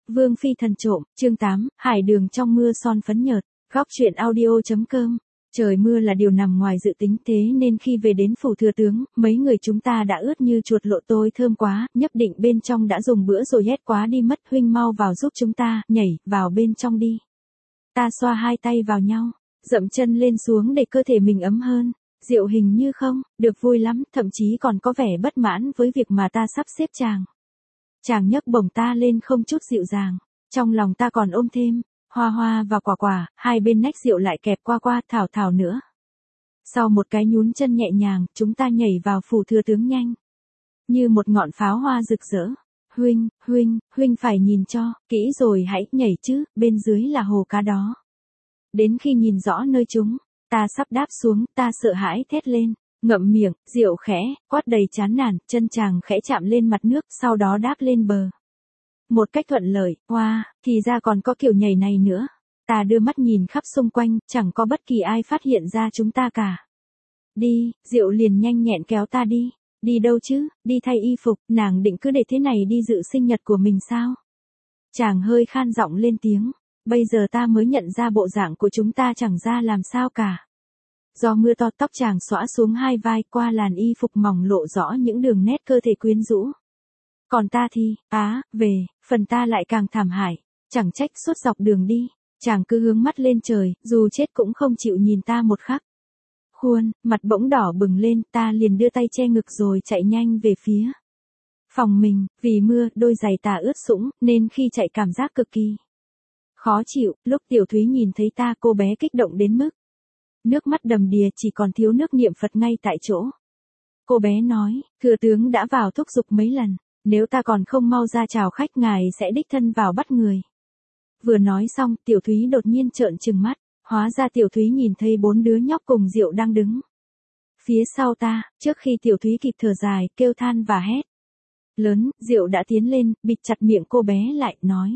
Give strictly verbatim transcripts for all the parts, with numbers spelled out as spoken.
Vương phi thần trộm, chương tám, hải đường trong mưa son phấn nhợt, góc truyện audio.com. Trời mưa là điều nằm ngoài dự tính, thế nên khi về đến phủ thừa tướng, mấy người chúng ta đã ướt như chuột lộ, tôi thơm quá, nhấp định bên trong đã dùng bữa rồi ghét quá đi mất, huynh mau vào giúp chúng ta, nhảy vào bên trong đi. Ta xoa hai tay vào nhau, dậm chân lên xuống để cơ thể mình ấm hơn. Diệu hình như không, được vui lắm, thậm chí còn có vẻ bất mãn với việc mà ta sắp xếp chàng. Chàng nhấc bổng ta lên không chút dịu dàng, trong lòng ta còn ôm thêm Hoa Hoa và Quả Quả, hai bên nách Diệu lại kẹp Qua Qua, Thảo Thảo nữa. Sau một cái nhún chân nhẹ nhàng, chúng ta nhảy vào phủ thừa tướng nhanh như một ngọn pháo hoa rực rỡ. Huynh, huynh, huynh phải nhìn cho kỹ rồi hãy nhảy chứ, bên dưới là hồ cá đó. Đến khi nhìn rõ nơi chúng, ta sắp đáp xuống, ta sợ hãi thét lên, ngậm miệng. Diệu khẽ quát đầy chán nản, chân chàng khẽ chạm lên mặt nước, sau đó đáp lên bờ một cách thuận lợi. Wow, thì ra còn có kiểu nhảy này nữa. Ta đưa mắt nhìn khắp xung quanh, chẳng có bất kỳ ai phát hiện ra chúng ta cả. Đi, Diệu liền nhanh nhẹn kéo ta đi. Đi đâu chứ? Đi thay y phục. Nàng định cứ để thế này đi dự sinh nhật của mình sao? Chàng hơi khan giọng lên tiếng. Bây giờ ta mới nhận ra bộ dạng của chúng ta chẳng ra làm sao cả. Do mưa to, tóc chàng xõa xuống hai vai, qua làn y phục mỏng lộ rõ những đường nét cơ thể quyến rũ. Còn ta thì, á, về, phần ta lại càng thảm hại. Chẳng trách suốt dọc đường đi, chàng cứ hướng mắt lên trời, dù chết cũng không chịu nhìn ta một khắc. Khuôn, mặt bỗng đỏ bừng lên, ta liền đưa tay che ngực rồi chạy nhanh về phía phòng mình. Vì mưa, đôi giày ta ướt sũng, nên khi chạy cảm giác cực kỳ khó chịu. Lúc Tiểu Thúy nhìn thấy ta, cô bé kích động đến mức nước mắt đầm đìa, chỉ còn thiếu nước niệm Phật ngay tại chỗ. Cô bé nói, thừa tướng đã vào thúc giục mấy lần, nếu ta còn không mau ra chào khách, ngài sẽ đích thân vào bắt người. Vừa nói xong, Tiểu Thúy đột nhiên trợn trừng mắt, hóa ra Tiểu Thúy nhìn thấy bốn đứa nhóc cùng Diệu đang đứng phía sau ta. Trước khi Tiểu Thúy kịp thở dài, kêu than và hét lớn, Diệu đã tiến lên, bịt chặt miệng cô bé lại, nói: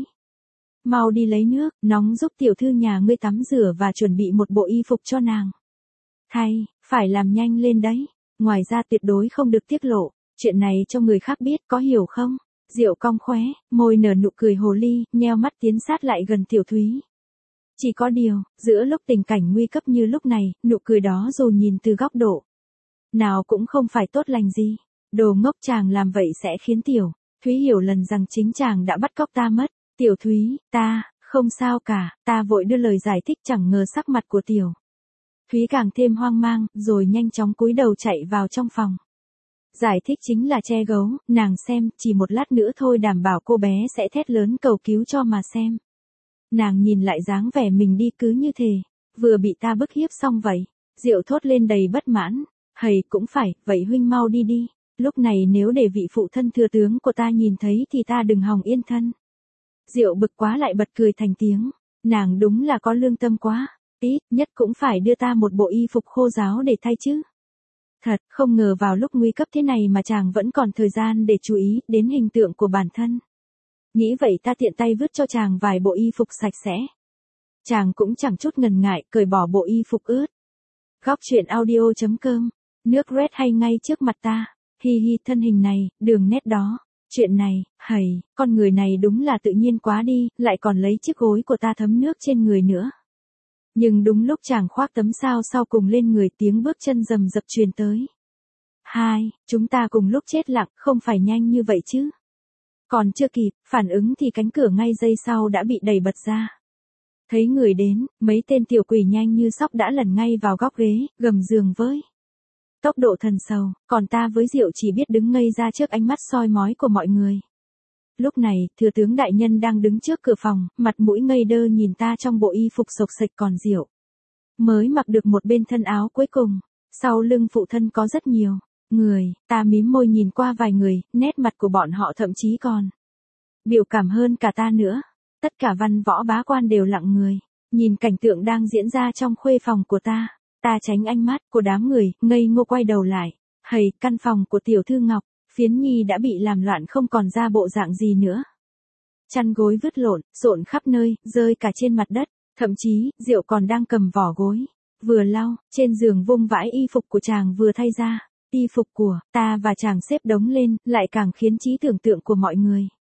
Mau đi lấy nước nóng giúp tiểu thư nhà ngươi tắm rửa và chuẩn bị một bộ y phục cho nàng thay, phải làm nhanh lên đấy. Ngoài ra tuyệt đối không được tiết lộ chuyện này cho người khác biết, có hiểu không? Diệu cong khóe môi nở nụ cười hồ ly, nheo mắt tiến sát lại gần Tiểu Thúy. Chỉ có điều, giữa lúc tình cảnh nguy cấp như lúc này, nụ cười đó dù nhìn từ góc độ nào cũng không phải tốt lành gì. Đồ ngốc, chàng làm vậy sẽ khiến Tiểu Thúy hiểu lần rằng chính chàng đã bắt cóc ta mất. Tiểu Thúy, ta, không sao cả. Ta vội đưa lời giải thích, chẳng ngờ sắc mặt của Tiểu Thúy càng thêm hoang mang, rồi nhanh chóng cúi đầu chạy vào trong phòng. Giải thích chính là che giấu, nàng xem, chỉ một lát nữa thôi đảm bảo cô bé sẽ thét lớn cầu cứu cho mà xem. Nàng nhìn lại dáng vẻ mình đi cứ như thế, vừa bị ta bức hiếp xong vậy. Diệu thốt lên đầy bất mãn, hầy cũng phải, vậy huynh mau đi đi. Lúc này nếu để vị phụ thân thừa tướng của ta nhìn thấy thì ta đừng hòng yên thân. Diệu bực quá lại bật cười thành tiếng, nàng đúng là có lương tâm quá, ít nhất cũng phải đưa ta một bộ y phục khô ráo để thay chứ. Thật, không ngờ vào lúc nguy cấp thế này mà chàng vẫn còn thời gian để chú ý đến hình tượng của bản thân. Nghĩ vậy ta tiện tay vứt cho chàng vài bộ y phục sạch sẽ. Chàng cũng chẳng chút ngần ngại cởi bỏ bộ y phục ướt. Góc truyện audio.com, nước red hay ngay trước mặt ta, hi hi, thân hình này, đường nét đó. Chuyện này, hầy, con người này đúng là tự nhiên quá đi, lại còn lấy chiếc gối của ta thấm nước trên người nữa. Nhưng đúng lúc chàng khoác tấm sao sau cùng lên người, tiếng bước chân rầm rập truyền tới. Hai, chúng ta cùng lúc chết lặng, không phải nhanh như vậy chứ. Còn chưa kịp phản ứng thì cánh cửa ngay giây sau đã bị đẩy bật ra. Thấy người đến, mấy tên tiểu quỷ nhanh như sóc đã lẩn ngay vào góc ghế, gầm giường với tốc độ thần sầu, còn ta với Diệu chỉ biết đứng ngây ra trước ánh mắt soi mói của mọi người. Lúc này, thừa tướng đại nhân đang đứng trước cửa phòng, mặt mũi ngây đơ nhìn ta trong bộ y phục xộc xệch, còn Diệu mới mặc được một bên thân áo cuối cùng. Sau lưng phụ thân có rất nhiều người, ta mím môi nhìn qua vài người, nét mặt của bọn họ thậm chí còn biểu cảm hơn cả ta nữa. Tất cả văn võ bá quan đều lặng người, nhìn cảnh tượng đang diễn ra trong khuê phòng của ta. Ta tránh ánh mắt của đám người, ngây ngô quay đầu lại. Hầy, căn phòng của tiểu thư Ngọc Phiến Nhi đã bị làm loạn không còn ra bộ dạng gì nữa. Chăn gối vứt lộn, rộn khắp nơi, rơi cả trên mặt đất. Thậm chí, Diệu còn đang cầm vỏ gối vừa lau, trên giường vung vãi y phục của chàng vừa thay ra. Y phục của ta và chàng xếp đống lên, lại càng khiến trí tưởng tượng của mọi người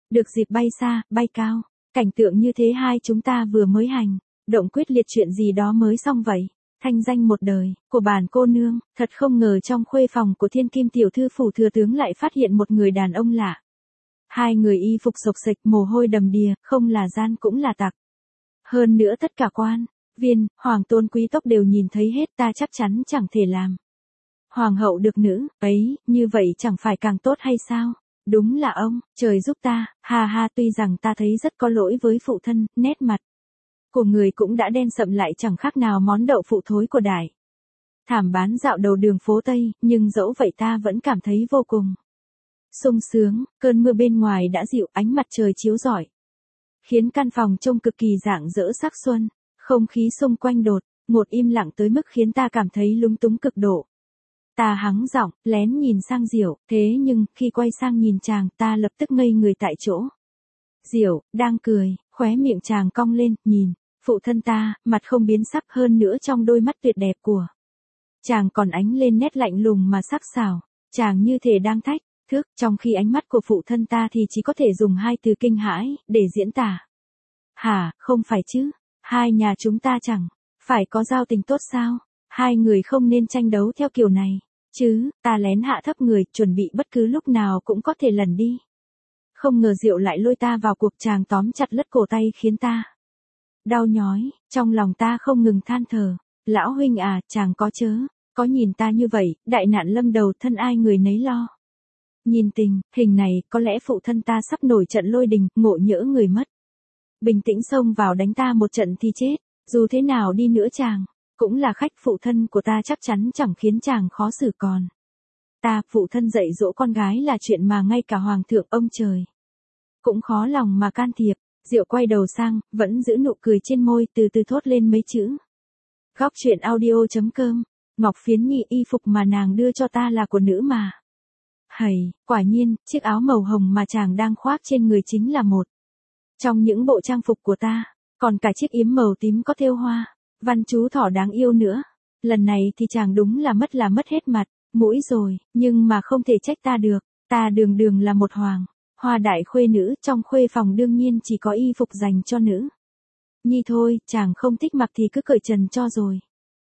Được dịp bay xa, bay cao, cảnh tượng như thế hai chúng ta vừa mới hành, động quyết liệt chuyện gì đó mới xong vậy. Thanh danh một đời, của bản cô nương, thật không ngờ trong khuê phòng của thiên kim tiểu thư phủ thừa tướng lại phát hiện một người đàn ông lạ. Hai người y phục xộc xệch mồ hôi đầm đìa, không là gian cũng là tặc. Hơn nữa tất cả quan, viên, hoàng tôn quý tộc đều nhìn thấy hết, ta chắc chắn chẳng thể làm hoàng hậu được nữ, ấy, như vậy chẳng phải càng tốt hay sao? Đúng là ông, trời giúp ta, ha ha, tuy rằng ta thấy rất có lỗi với phụ thân, nét mặt của người cũng đã đen sậm lại chẳng khác nào món đậu phụ thối của đại thảm bán dạo đầu đường phố Tây, nhưng dẫu vậy ta vẫn cảm thấy vô cùng sung sướng, cơn mưa bên ngoài đã dịu, ánh mặt trời chiếu rọi, khiến căn phòng trông cực kỳ rạng rỡ sắc xuân, không khí xung quanh đột ngột im lặng tới mức khiến ta cảm thấy lúng túng cực độ. Ta hắng giọng, lén nhìn sang Diệu, thế nhưng, khi quay sang nhìn chàng, ta lập tức ngây người tại chỗ. Diệu, đang cười, khóe miệng chàng cong lên, nhìn, phụ thân ta, mặt không biến sắc, hơn nữa trong đôi mắt tuyệt đẹp của chàng còn ánh lên nét lạnh lùng mà sắc sảo, chàng như thể đang thách thức, trong khi ánh mắt của phụ thân ta thì chỉ có thể dùng hai từ kinh hãi, để diễn tả. Hả, không phải chứ, hai nhà chúng ta chẳng phải có giao tình tốt sao, hai người không nên tranh đấu theo kiểu này. Chứ, ta lén hạ thấp người, chuẩn bị bất cứ lúc nào cũng có thể lần đi. Không ngờ Diệu lại lôi ta vào cuộc, chàng tóm chặt lất cổ tay khiến ta đau nhói, trong lòng ta không ngừng than thở. Lão huynh à, chàng có chớ, có nhìn ta như vậy, đại nạn lâm đầu thân ai người nấy lo. Nhìn tình, hình này, có lẽ phụ thân ta sắp nổi trận lôi đình, ngộ nhỡ người mất. Bình tĩnh xông vào đánh ta một trận thì chết, dù thế nào đi nữa chàng cũng là khách, phụ thân của ta chắc chắn chẳng khiến chàng khó xử còn. Ta, phụ thân dạy dỗ con gái là chuyện mà ngay cả hoàng thượng ông trời cũng khó lòng mà can thiệp. Diệu quay đầu sang, vẫn giữ nụ cười trên môi, từ từ thốt lên mấy chữ. Góc truyện audio.com, Ngọc Phiến Nhi, y phục mà nàng đưa cho ta là của nữ mà. Hầy, quả nhiên, chiếc áo màu hồng mà chàng đang khoác trên người chính là một trong những bộ trang phục của ta, còn cả chiếc yếm màu tím có thêu hoa văn chú thỏ đáng yêu nữa. Lần này thì chàng đúng là mất là mất hết mặt mũi rồi, nhưng mà không thể trách ta được, ta đường đường là một hoàng hoa đại khuê nữ, trong khuê phòng đương nhiên chỉ có y phục dành cho nữ nhi thôi, chàng không thích mặc thì cứ cởi trần cho rồi.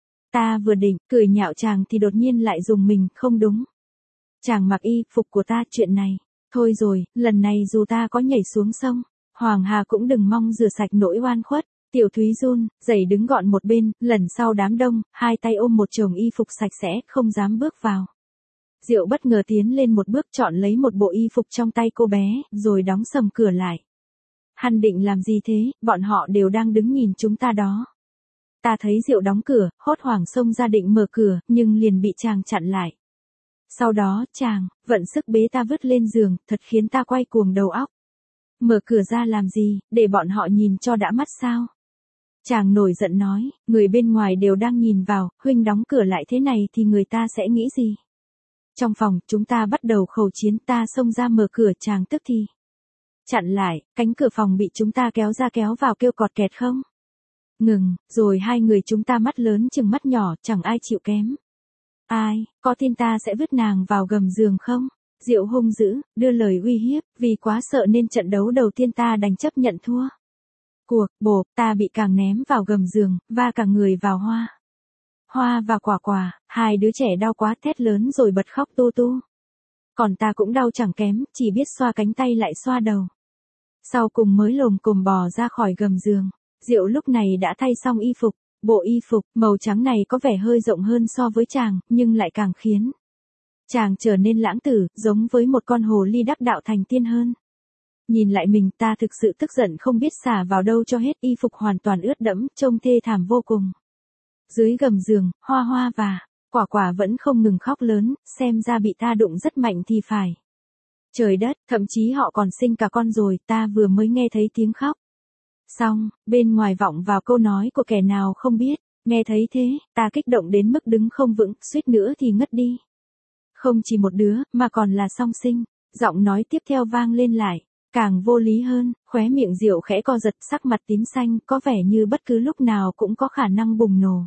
Ta vừa định cười nhạo chàng thì đột nhiên lại dùng mình, không đúng, chàng mặc y phục của ta, chuyện này thôi rồi, lần này dù ta có nhảy xuống sông Hoàng Hà cũng đừng mong rửa sạch nỗi oan khuất. Tiểu Thúy run rẩy đứng gọn một bên, lần sau đám đông, hai tay ôm một chồng y phục sạch sẽ, không dám bước vào. Diệu bất ngờ tiến lên một bước, chọn lấy một bộ y phục trong tay cô bé, rồi đóng sầm cửa lại. Hắn định làm gì thế, bọn họ đều đang đứng nhìn chúng ta đó. Ta thấy Diệu đóng cửa, hốt hoảng xông ra định mở cửa, nhưng liền bị chàng chặn lại. Sau đó, chàng vận sức bế ta vứt lên giường, thật khiến ta quay cuồng đầu óc. Mở cửa ra làm gì, để bọn họ nhìn cho đã mắt sao? Chàng nổi giận nói, người bên ngoài đều đang nhìn vào, huynh đóng cửa lại thế này thì người ta sẽ nghĩ gì? Trong phòng, chúng ta bắt đầu khẩu chiến, ta xông ra mở cửa, chàng tức thì chặn lại, cánh cửa phòng bị chúng ta kéo ra kéo vào kêu cọt kẹt không ngừng, rồi hai người chúng ta mắt lớn chừng mắt nhỏ, chẳng ai chịu kém ai, có tin ta sẽ vứt nàng vào gầm giường không? Diệu hung dữ, đưa lời uy hiếp, vì quá sợ nên trận đấu đầu tiên ta đành chấp nhận thua. Cuộc, bộp, ta bị càng ném vào gầm giường, và cả người vào Hoa. Hoa và Quả Quả, hai đứa trẻ đau quá thét lớn rồi bật khóc tu tu. Còn ta cũng đau chẳng kém, chỉ biết xoa cánh tay lại xoa đầu. Sau cùng mới lồm cồm bò ra khỏi gầm giường. Diệu lúc này đã thay xong y phục, bộ y phục màu trắng này có vẻ hơi rộng hơn so với chàng, nhưng lại càng khiến chàng trở nên lãng tử, giống với một con hồ ly đắc đạo thành tiên hơn. Nhìn lại mình, ta thực sự tức giận không biết xả vào đâu cho hết, y phục hoàn toàn ướt đẫm, trông thê thảm vô cùng. Dưới gầm giường, Hoa Hoa và Quả Quả vẫn không ngừng khóc lớn, xem ra bị ta đụng rất mạnh thì phải. Trời đất, thậm chí họ còn sinh cả con rồi, ta vừa mới nghe thấy tiếng khóc. Xong, bên ngoài vọng vào câu nói của kẻ nào không biết, nghe thấy thế, ta kích động đến mức đứng không vững, suýt nữa thì ngất đi. Không chỉ một đứa, mà còn là song sinh. Giọng nói tiếp theo vang lên lại, càng vô lý hơn, khóe miệng Diệu khẽ co giật, sắc mặt tím xanh, có vẻ như bất cứ lúc nào cũng có khả năng bùng nổ.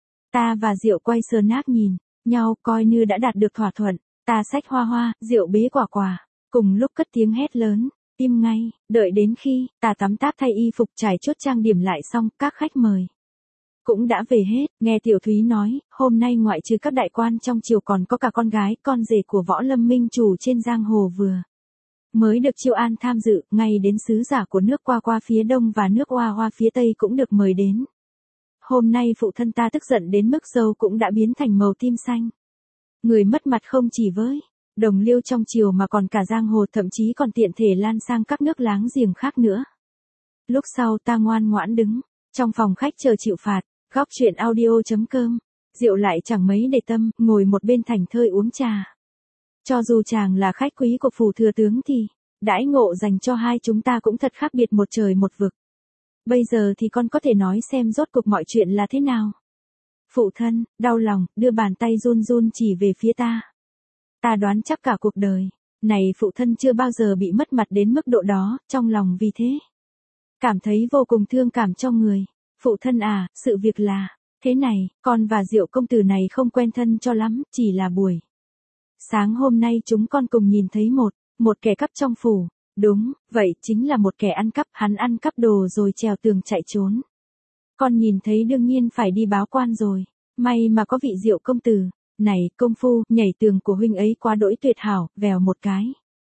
Ta và Diệu quay sơ nát nhìn nhau, coi như đã đạt được thỏa thuận. Ta xách Hoa Hoa, Diệu bế Quả Quả, cùng lúc cất tiếng hét lớn. Im ngay, đợi đến khi ta tắm táp thay y phục trải chốt trang điểm lại xong, các khách mời cũng đã về hết. Nghe Tiểu Thúy nói, hôm nay ngoại trừ các đại quan trong triều còn có cả con gái, con rể của Võ Lâm minh chủ trên giang hồ vừa mới được chiêu an tham dự, ngay đến sứ giả của nước Qua Qua phía đông và nước Hoa Hoa phía tây cũng được mời đến. Hôm nay phụ thân ta tức giận đến mức râu cũng đã biến thành màu tim xanh. Người mất mặt không chỉ với đồng liêu trong triều mà còn cả giang hồ, thậm chí còn tiện thể lan sang các nước láng giềng khác nữa. Lúc sau ta ngoan ngoãn đứng trong phòng khách chờ chịu phạt. Góc truyện audio chấm com. Diệu lại chẳng mấy để tâm, ngồi một bên thảnh thơi uống trà. Cho dù chàng là khách quý của phủ thừa tướng thì đãi ngộ dành cho hai chúng ta cũng thật khác biệt một trời một vực. Bây giờ thì con có thể nói xem rốt cuộc mọi chuyện là thế nào. Phụ thân, đau lòng, đưa bàn tay run run chỉ về phía ta. Ta đoán chắc cả cuộc đời này phụ thân chưa bao giờ bị mất mặt đến mức độ đó, trong lòng vì thế cảm thấy vô cùng thương cảm cho người. Phụ thân à, sự việc là thế này, con và Diệu công tử này không quen thân cho lắm, chỉ là buổi sáng hôm nay chúng con cùng nhìn thấy một, một kẻ cắp trong phủ. Đúng, vậy chính là một kẻ ăn cắp, hắn ăn cắp đồ rồi trèo tường chạy trốn. Con nhìn thấy đương nhiên phải đi báo quan rồi, may mà có vị Diệu công tử này, công phu nhảy tường của huynh ấy quá đỗi tuyệt hảo, vèo một cái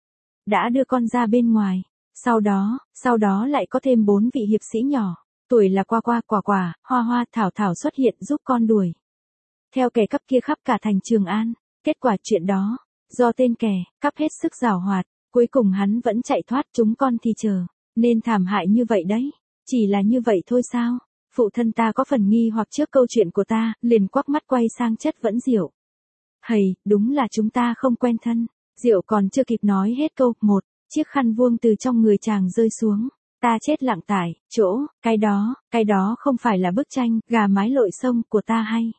đã đưa con ra bên ngoài. Sau đó, sau đó lại có thêm bốn vị hiệp sĩ nhỏ, tuổi là Qua Qua, Quả Quả, Hoa Hoa, Thảo Thảo xuất hiện giúp con đuổi theo kẻ cắp kia khắp cả thành Trường An. Kết quả chuyện đó, do tên kẻ cắp hết sức giảo hoạt, cuối cùng hắn vẫn chạy thoát, chúng con thì chờ nên thảm hại như vậy đấy. Chỉ là như vậy thôi sao? Phụ thân ta có phần nghi hoặc trước câu chuyện của ta, liền quắc mắt quay sang chất vấn Diệu. Hầy, đúng là chúng ta không quen thân. Diệu còn chưa kịp nói hết câu, một chiếc khăn vuông từ trong người chàng rơi xuống. Ta chết lặng tại chỗ. Cái đó, cái đó không phải là bức tranh gà mái lội sông của ta hay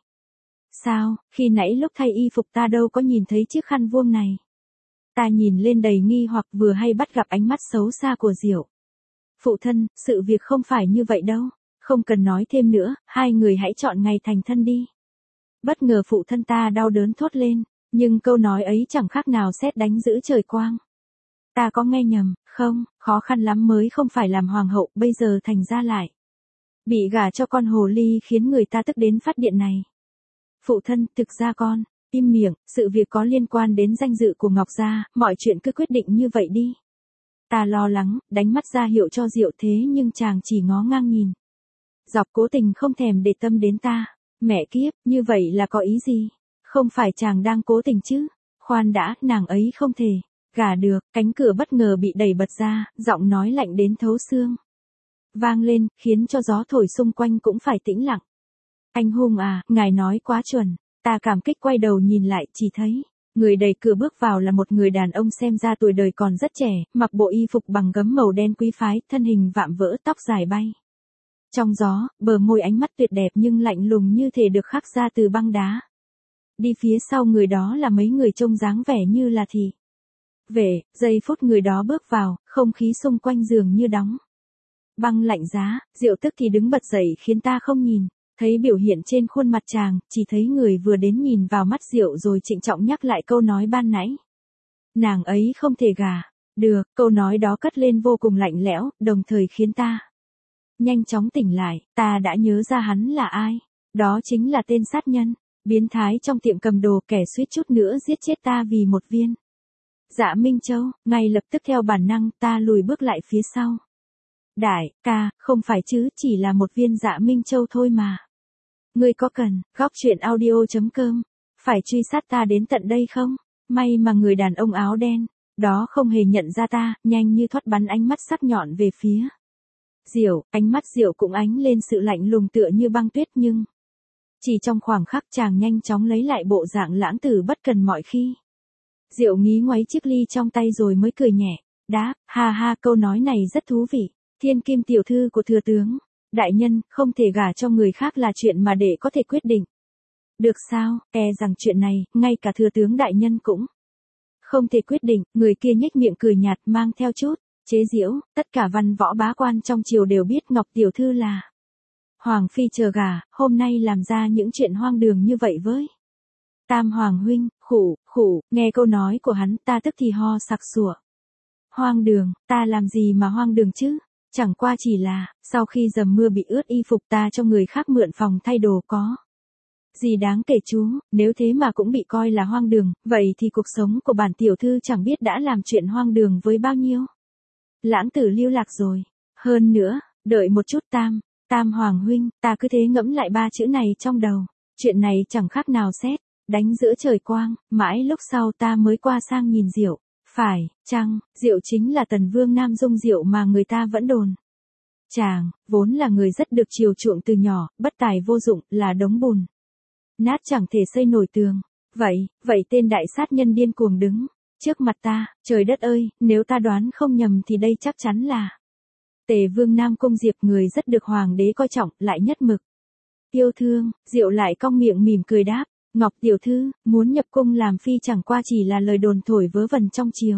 sao? Khi nãy lúc thay y phục ta đâu có nhìn thấy chiếc khăn vuông này. Ta nhìn lên đầy nghi hoặc, vừa hay bắt gặp ánh mắt xấu xa của Diệu. Phụ thân, sự việc không phải như vậy đâu. Không cần nói thêm nữa, hai người hãy chọn ngày thành thân đi. Bất ngờ phụ thân ta đau đớn thốt lên, nhưng câu nói ấy chẳng khác nào sét đánh giữa trời quang. Ta có nghe nhầm, không, khó khăn lắm mới không phải làm hoàng hậu, bây giờ thành ra lại bị gả cho con hồ ly khiến người ta tức đến phát điện này. Phụ thân, thực ra con, im miệng, sự việc có liên quan đến danh dự của Ngọc Gia, mọi chuyện cứ quyết định như vậy đi. Ta lo lắng, đánh mắt ra hiệu cho Diệu, thế nhưng chàng chỉ ngó ngang nhìn dọc, cố tình không thèm để tâm đến ta. Mẹ kiếp, như vậy là có ý gì? Không phải chàng đang cố tình chứ? Khoan đã, nàng ấy không thể gả được. Cánh cửa bất ngờ bị đẩy bật ra, giọng nói lạnh đến thấu xương vang lên, khiến cho gió thổi xung quanh cũng phải tĩnh lặng. Anh Hùng à, ngài nói quá chuẩn. Ta cảm kích quay đầu nhìn lại, chỉ thấy người đẩy cửa bước vào là một người đàn ông xem ra tuổi đời còn rất trẻ, mặc bộ y phục bằng gấm màu đen quý phái, thân hình vạm vỡ, tóc dài bay trong gió, bờ môi ánh mắt tuyệt đẹp nhưng lạnh lùng như thể được khắc ra từ băng đá. Đi phía sau người đó là mấy người trông dáng vẻ như là thị vệ. Giây phút người đó bước vào, không khí xung quanh dường như đóng băng lạnh giá. Diệu tức thì đứng bật dậy khiến ta không nhìn thấy biểu hiện trên khuôn mặt chàng, chỉ thấy người vừa đến nhìn vào mắt Diệu rồi trịnh trọng nhắc lại câu nói ban nãy. Nàng ấy không thể gả được. Câu nói đó cất lên vô cùng lạnh lẽo, đồng thời khiến ta nhanh chóng tỉnh lại. Ta đã nhớ ra hắn là ai. Đó chính là tên sát nhân biến thái trong tiệm cầm đồ, kẻ suýt chút nữa giết chết ta vì một viên Dạ Minh Châu. Ngay lập tức theo bản năng ta lùi bước lại phía sau. Đại ca, không phải chứ, chỉ là một viên Dạ Minh Châu thôi mà. Ngươi có cần góc truyện audio chấm com phải truy sát ta đến tận đây không? May mà người đàn ông áo đen đó không hề nhận ra ta, nhanh như thoát bắn ánh mắt sắc nhọn về phía Diệu. Ánh mắt Diệu cũng ánh lên sự lạnh lùng tựa như băng tuyết, nhưng chỉ trong khoảng khắc chàng nhanh chóng lấy lại bộ dạng lãng tử bất cần mọi khi. Diệu ngí ngoáy chiếc ly trong tay rồi mới cười nhẹ, đáp, ha ha, câu nói này rất thú vị. Thiên kim tiểu thư của thừa tướng đại nhân không thể gả cho người khác là chuyện mà đệ có thể quyết định được sao? E rằng chuyện này, ngay cả thừa tướng đại nhân cũng không thể quyết định. Người kia nhếch miệng cười nhạt mang theo chút chế giễu. Tất cả văn võ bá quan trong triều đều biết Ngọc tiểu thư là hoàng phi chờ gả, hôm nay làm ra những chuyện hoang đường như vậy với Tam hoàng huynh. Khụ, khụ, nghe câu nói của hắn ta tức thì ho sặc sủa. Hoang đường, ta làm gì mà hoang đường chứ? Chẳng qua chỉ là, sau khi dầm mưa bị ướt y phục ta cho người khác mượn phòng thay đồ có gì đáng kể chú, nếu thế mà cũng bị coi là hoang đường, vậy thì cuộc sống của bản tiểu thư chẳng biết đã làm chuyện hoang đường với bao nhiêu. Lãng tử lưu lạc rồi. Hơn nữa, đợi một chút Tam, Tam Hoàng huynh, ta cứ thế ngẫm lại ba chữ này trong đầu. Chuyện này chẳng khác nào sét đánh giữa trời quang, mãi lúc sau ta mới qua sang nhìn Diệu. Phải, chăng, Diệu chính là Tần Vương Nam Dung Diệu mà người ta vẫn đồn. Chàng, vốn là người rất được chiều chuộng từ nhỏ, bất tài vô dụng, là đống bùn nát chẳng thể xây nổi tường. Vậy, vậy tên đại sát nhân điên cuồng đứng trước mặt ta, trời đất ơi, nếu ta đoán không nhầm thì đây chắc chắn là Tề Vương Nam Cung Diệp, người rất được hoàng đế coi trọng, lại nhất mực yêu thương. Diệu lại cong miệng mỉm cười đáp, Ngọc tiểu thư, muốn nhập cung làm phi chẳng qua chỉ là lời đồn thổi vớ vẩn trong triều.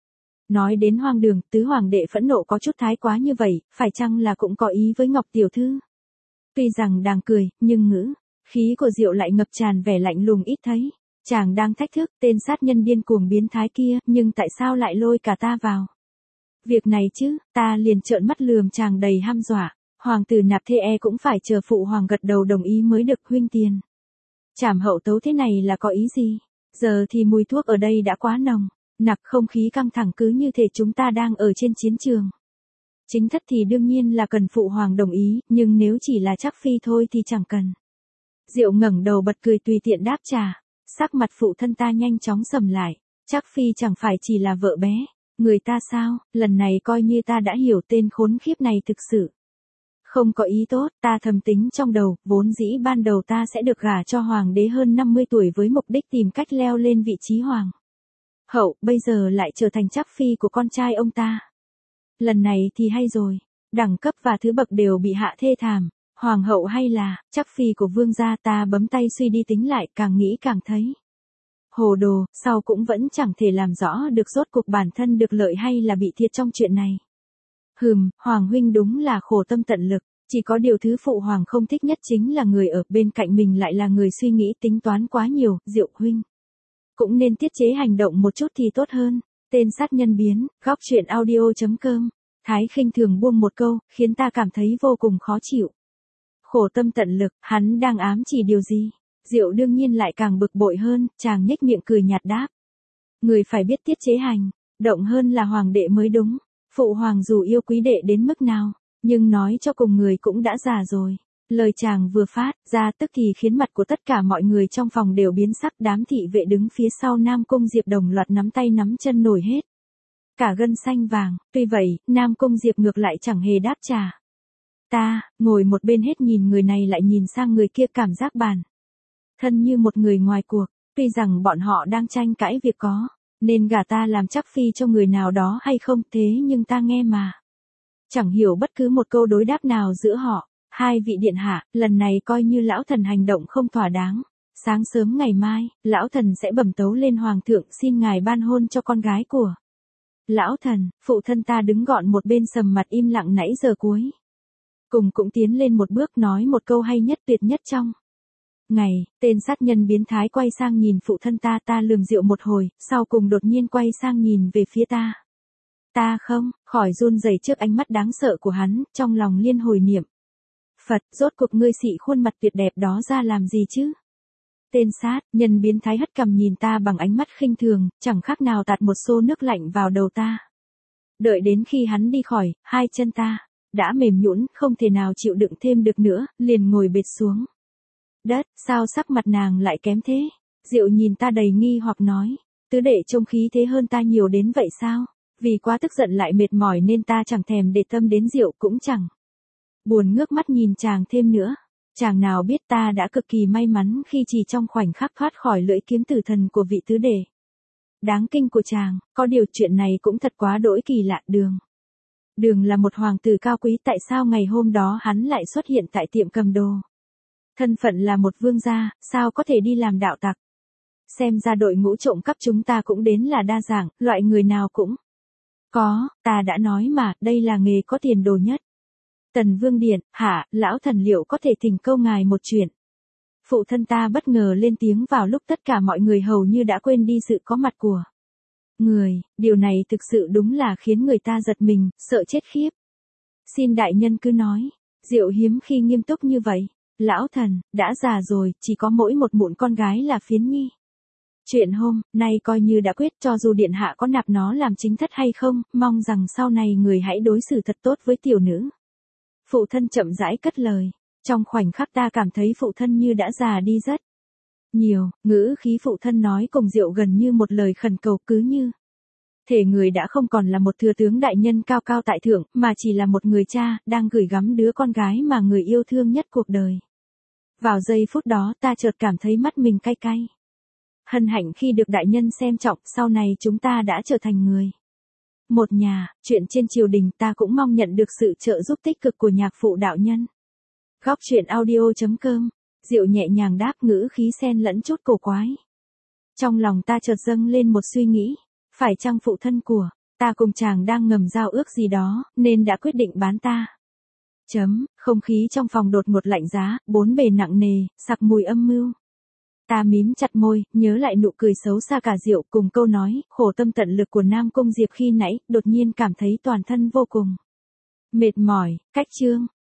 Nói đến hoang đường, tứ hoàng đệ phẫn nộ có chút thái quá như vậy, phải chăng là cũng có ý với Ngọc tiểu thư? Tuy rằng đang cười, nhưng ngữ khí của Diệu lại ngập tràn vẻ lạnh lùng ít thấy. Chàng đang thách thức tên sát nhân điên cuồng biến thái kia, nhưng tại sao lại lôi cả ta vào việc này chứ? Ta liền trợn mắt lườm chàng đầy hăm dọa. Hoàng tử nạp thê e cũng phải chờ phụ hoàng gật đầu đồng ý mới được huynh tiền. Trảm hậu tấu thế này là có ý gì? Giờ thì mùi thuốc ở đây đã quá nồng, nặc không khí căng thẳng cứ như thể chúng ta đang ở trên chiến trường. Chính thất thì đương nhiên là cần phụ hoàng đồng ý, nhưng nếu chỉ là chắc phi thôi thì chẳng cần. Diệu ngẩng đầu bật cười tùy tiện đáp trả. Sắc mặt phụ thân ta nhanh chóng sầm lại. Chắc phi chẳng phải chỉ là vợ bé người ta sao? Lần này coi như ta đã hiểu tên khốn khiếp này thực sự không có ý tốt. Ta thầm tính trong đầu, vốn dĩ ban đầu ta sẽ được gả cho hoàng đế hơn năm mươi tuổi với mục đích tìm cách leo lên vị trí hoàng hậu, bây giờ lại trở thành chắc phi của con trai ông ta. Lần này thì hay rồi, đẳng cấp và thứ bậc đều bị hạ thê thảm. Hoàng hậu hay là chắc phi của vương gia? Ta bấm tay suy đi tính lại, càng nghĩ càng thấy hồ đồ, sau cũng vẫn chẳng thể làm rõ được rốt cuộc bản thân được lợi hay là bị thiệt trong chuyện này. Hừm, Hoàng huynh đúng là khổ tâm tận lực, chỉ có điều thứ phụ hoàng không thích nhất chính là người ở bên cạnh mình lại là người suy nghĩ tính toán quá nhiều. Diệu huynh cũng nên tiết chế hành động một chút thì tốt hơn. Tên sát nhân biến, góc truyện audio chấm com. Thái khinh thường buông một câu, khiến ta cảm thấy vô cùng khó chịu. Khổ tâm tận lực, hắn đang ám chỉ điều gì? Diệu đương nhiên lại càng bực bội hơn, chàng nhếch miệng cười nhạt đáp. Người phải biết tiết chế hành động hơn là hoàng đệ mới đúng. Phụ hoàng dù yêu quý đệ đến mức nào, nhưng nói cho cùng người cũng đã già rồi. Lời chàng vừa phát ra tức thì khiến mặt của tất cả mọi người trong phòng đều biến sắc. Đám thị vệ đứng phía sau Nam Cung Diệp đồng loạt nắm tay nắm chân nổi hết cả gân xanh vàng. Tuy vậy, Nam Cung Diệp ngược lại chẳng hề đáp trả. Ta, ngồi một bên hết nhìn người này lại nhìn sang người kia, cảm giác bản thân như một người ngoài cuộc. Tuy rằng bọn họ đang tranh cãi việc có nên gả ta làm chắc phi cho người nào đó hay không, thế nhưng ta nghe mà chẳng hiểu bất cứ một câu đối đáp nào giữa họ. Hai vị điện hạ, lần này coi như lão thần hành động không thỏa đáng. Sáng sớm ngày mai, lão thần sẽ bẩm tấu lên hoàng thượng xin ngài ban hôn cho con gái của lão thần. Phụ thân ta đứng gọn một bên sầm mặt im lặng nãy giờ cuối cùng cũng tiến lên một bước nói một câu hay nhất tuyệt nhất trong ngày. Tên sát nhân biến thái quay sang nhìn phụ thân ta. Ta lườm Diệu một hồi, sau cùng đột nhiên quay sang nhìn về phía ta. Ta không khỏi run rẩy trước ánh mắt đáng sợ của hắn, trong lòng liên hồi niệm Phật, rốt cuộc ngươi xị khuôn mặt tuyệt đẹp đó ra làm gì chứ? Tên sát nhân biến thái hất cằm nhìn ta bằng ánh mắt khinh thường, chẳng khác nào tạt một xô nước lạnh vào đầu ta. Đợi đến khi hắn đi khỏi, hai chân ta đã mềm nhũn, không thể nào chịu đựng thêm được nữa, liền ngồi bệt xuống đất. Sao sắc mặt nàng lại kém thế? Diệu nhìn ta đầy nghi hoặc nói, tứ đệ trông khí thế hơn ta nhiều đến vậy sao? Vì quá tức giận lại mệt mỏi nên ta chẳng thèm để tâm đến Diệu, cũng chẳng buồn ngước mắt nhìn chàng thêm nữa. Chàng nào biết ta đã cực kỳ may mắn khi chỉ trong khoảnh khắc thoát khỏi lưỡi kiếm tử thần của vị tứ đệ đáng kinh của chàng. Có điều chuyện này cũng thật quá đỗi kỳ lạ. Đường Đường là một hoàng tử cao quý, tại sao ngày hôm đó hắn lại xuất hiện tại tiệm cầm đồ? Thân phận là một vương gia, sao có thể đi làm đạo tặc? Xem ra đội ngũ trộm cắp chúng ta cũng đến là đa dạng, loại người nào cũng có. Ta đã nói mà, đây là nghề có tiền đồ nhất. Tần Vương điện, hả, lão thần liệu có thể thỉnh câu ngài một chuyện? Phụ thân ta bất ngờ lên tiếng vào lúc tất cả mọi người hầu như đã quên đi sự có mặt của Người, điều này thực sự đúng là khiến người ta giật mình, sợ chết khiếp. Xin đại nhân cứ nói. Diệu hiếm khi nghiêm túc như vậy. Lão thần, đã già rồi, chỉ có mỗi một mụn con gái là Phiến Nhi. Chuyện hôm nay coi như đã quyết, cho dù điện hạ có nạp nó làm chính thất hay không, mong rằng sau này người hãy đối xử thật tốt với tiểu nữ. Phụ thân chậm rãi cất lời. Trong khoảnh khắc ta cảm thấy phụ thân như đã già đi rất nhiều, ngữ khí phụ thân nói cùng Diệu gần như một lời khẩn cầu, cứ như thể người đã không còn là một thừa tướng đại nhân cao cao tại thượng, mà chỉ là một người cha, đang gửi gắm đứa con gái mà người yêu thương nhất cuộc đời. Vào giây phút đó ta chợt cảm thấy mắt mình cay cay. Hân hạnh khi được đại nhân xem trọng, sau này chúng ta đã trở thành người một nhà, chuyện trên triều đình ta cũng mong nhận được sự trợ giúp tích cực của nhạc phụ đạo nhân. Góc truyện audio chấm com. Diệu nhẹ nhàng đáp, ngữ khí xen lẫn chút cổ quái. Trong lòng ta chợt dâng lên một suy nghĩ, phải chăng phụ thân của ta cùng chàng đang ngầm giao ước gì đó, nên đã quyết định bán ta. Chấm, không khí trong phòng đột ngột lạnh giá, bốn bề nặng nề, sặc mùi âm mưu. Ta mím chặt môi, nhớ lại nụ cười xấu xa cả Diệu cùng câu nói, khổ tâm tận lực của Nam Cung Diệp khi nãy, đột nhiên cảm thấy toàn thân vô cùng mệt mỏi. Cách chương